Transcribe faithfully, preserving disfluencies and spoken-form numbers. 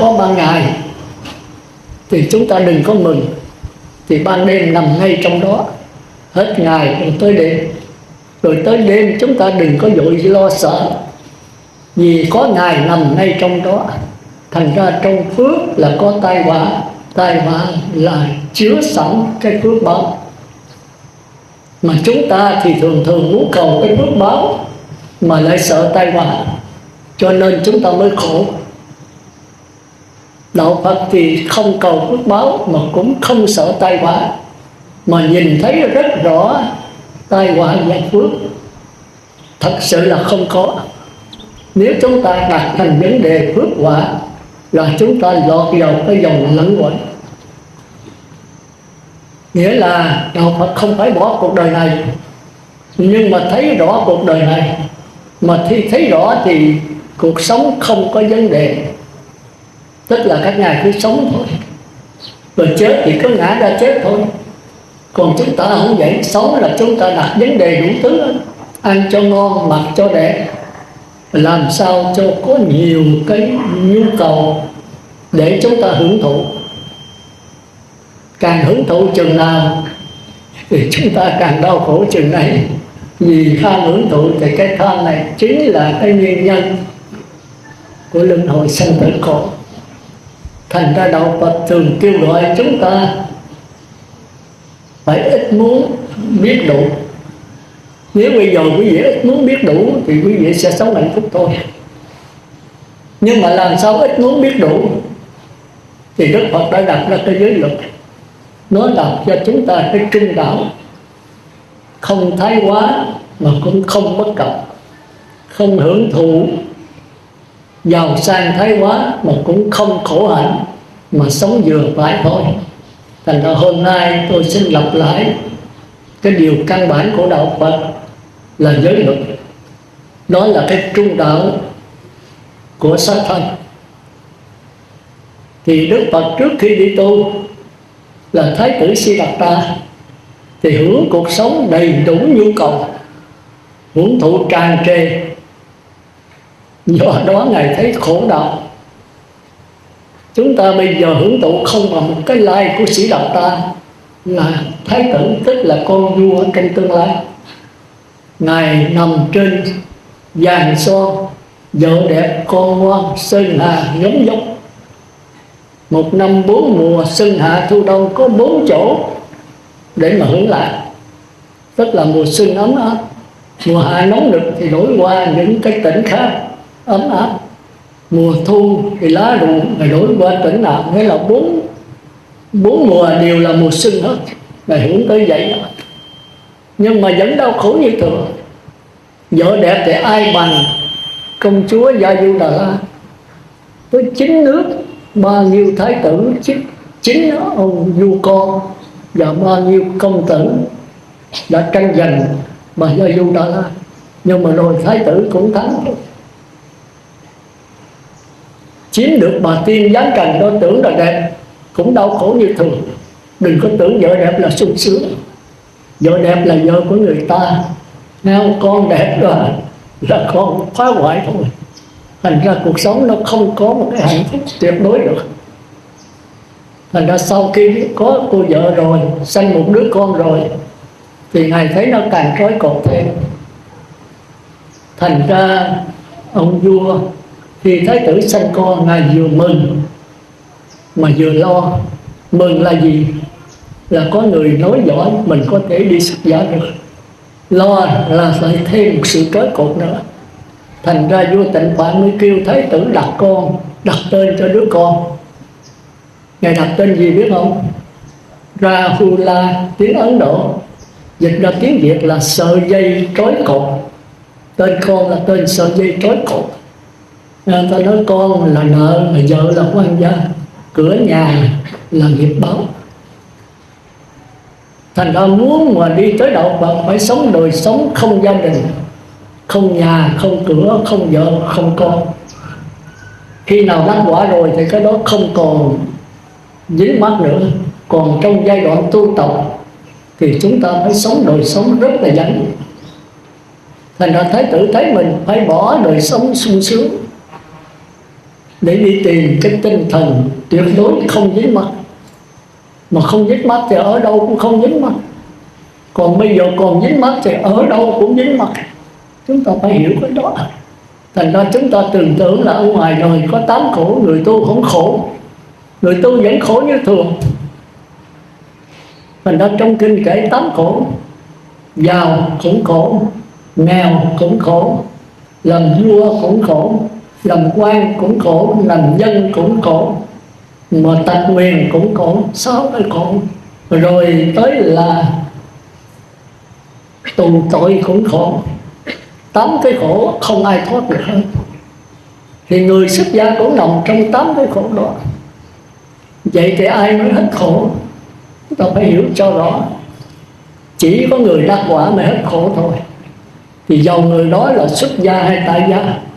có ban ngày thì chúng ta đừng có mừng, thì ban đêm nằm ngay trong đó, hết ngày rồi tới đêm. Rồi tới đêm chúng ta đừng có vội lo sợ, vì có ngày nằm ngay trong đó. Thành ra trong phước là có tai họa, tai họa là chứa sẵn cái phước báo. Mà chúng ta thì thường thường muốn cầu cái phước báo mà lại sợ tai họa, cho nên chúng ta mới khổ. Đạo Phật thì không cầu phước báo mà cũng không sợ tai họa, mà nhìn thấy rất rõ tai họa và phước thật sự là không có. Nếu chúng ta đặt thành vấn đề phước họa là chúng ta lọt vào cái dòng lẫn quẩn. Nghĩa là Đạo Phật không phải bỏ cuộc đời này, nhưng mà thấy rõ cuộc đời này. Mà khi thấy rõ thì cuộc sống không có vấn đề, tức là các ngài cứ sống thôi, rồi chết thì có ngã ra chết thôi. Còn chúng ta không vậy, sống là chúng ta đặt vấn đề đủ thứ, ăn cho ngon, mặc cho đẹp, làm sao cho có nhiều cái nhu cầu để chúng ta hưởng thụ. Càng hưởng thụ chừng nào thì chúng ta càng đau khổ chừng này. Vì tham hưởng thụ thì cái tham này chính là cái nguyên nhân của luân hồi sanh tử khổ. Thành ra Đạo Phật thường kêu gọi chúng ta phải ít muốn biết đủ. Nếu bây giờ quý vị ít muốn biết đủ thì quý vị sẽ sống hạnh phúc thôi. Nhưng mà làm sao ít muốn biết đủ? Thì Đức Phật đã đặt ra cái giới luật, nó đặt cho chúng ta cái trung đạo, không thái quá mà cũng không bất cập, không hưởng thụ giàu sang thái quá mà cũng không khổ hạnh, mà sống vừa phải thôi. Thành ra hôm nay tôi xin lặp lại cái điều căn bản của Đạo Phật là giới luật. Đó là cái trung đạo của xác thân. Thì Đức Phật trước khi đi tu là Thái tử Siddhartha thì hưởng cuộc sống đầy đủ nhu cầu, hưởng thụ tràn trề. Do đó Ngài thấy khổ đau. Chúng ta bây giờ hưởng thụ không bằng một cái lai của Siddhartha là Thái tử, tức là con vua trong tương lai. Ngài nằm trên giàn son, vợ đẹp con ngoan, sơn hà ngấm dốc. Một năm bốn mùa xuân hạ thu đông có bốn chỗ để mà hưởng lạc. Tức là mùa xuân ấm áp, mùa hạ nóng nực thì đổi qua những cái tỉnh khác ấm áp, mùa thu thì lá rụng rồi đổi qua tỉnh nào. Nghĩa là bốn bốn mùa đều là mùa xuân hết, là hưởng tới vậy đó. Nhưng mà vẫn đau khổ như thường. Vợ đẹp thì ai bằng công chúa Gia Du Đà La, với chín nước, bao nhiêu thái tử, chín ông vua con và bao nhiêu công tử đã tranh giành bà Gia Du Đà La. Nhưng mà rồi thái tử cũng thắng thôi. Chiếm được bà tiên giáng trần đó tưởng là đẹp, cũng đau khổ như thường. Đừng có tưởng vợ đẹp là sung sướng. Vợ đẹp là vợ của người ta, nào con đẹp rồi là con phá hoại thôi. Thành ra cuộc sống nó không có một cái hạnh phúc tuyệt đối được. Thành ra sau khi có cô vợ rồi, sanh một đứa con rồi, thì Ngài thấy nó càng trói cột thêm. Thành ra ông vua khi thái tử sanh con, Ngài vừa mừng mà vừa lo. Mừng là gì? Là có người nói giỏi, mình có thể đi xuất gia được. Lo là phải thêm một sự trói cột nữa. Thành ra vua Tịnh Phạn mới kêu thái tử đặt con, đặt tên cho đứa con. Ngài đặt tên gì biết không? Rahula, tiếng Ấn Độ, dịch ra tiếng Việt là sợi dây trói cột. Tên con là tên sợi dây trói cột. Người ta nói con là nợ, mà vợ là quan gia, cửa nhà là nghiệp báo. Thành ra muốn mà đi tới đạo Phật phải sống đời sống không gia đình, không nhà, không cửa, không vợ, không con. Khi nào đắc quả rồi thì cái đó không còn dính mắc nữa. Còn trong giai đoạn tu tập thì chúng ta phải sống đời sống rất là giản. Thành ra thái tử thấy mình phải bỏ đời sống sung sướng để đi tìm cái tinh thần tuyệt đối không dính mắc. Mà không dính mắc thì ở đâu cũng không dính mắc. Còn bây giờ còn dính mắc thì ở đâu cũng dính mắc. Chúng ta phải hiểu cái đó. Thành ra chúng ta tưởng tượng là ở ngoài đời có tám khổ, người tu không khổ, người tu vẫn khổ như thường. Thành ra trong kinh kể tám khổ: giàu cũng khổ, nghèo cũng khổ, làm vua cũng khổ, làm quan cũng khổ, làm dân cũng khổ, mà tật nguyền cũng khổ, sáu cái khổ. Rồi tới là tù tội cũng khổ. Tám cái khổ không ai thoát được hết. Thì người xuất gia cũng nằm trong tám cái khổ đó. Vậy thì ai mới hết khổ? Chúng ta phải hiểu cho rõ. Chỉ có người đắc quả mới hết khổ thôi. Thì dầu người đó là xuất gia hay tại gia,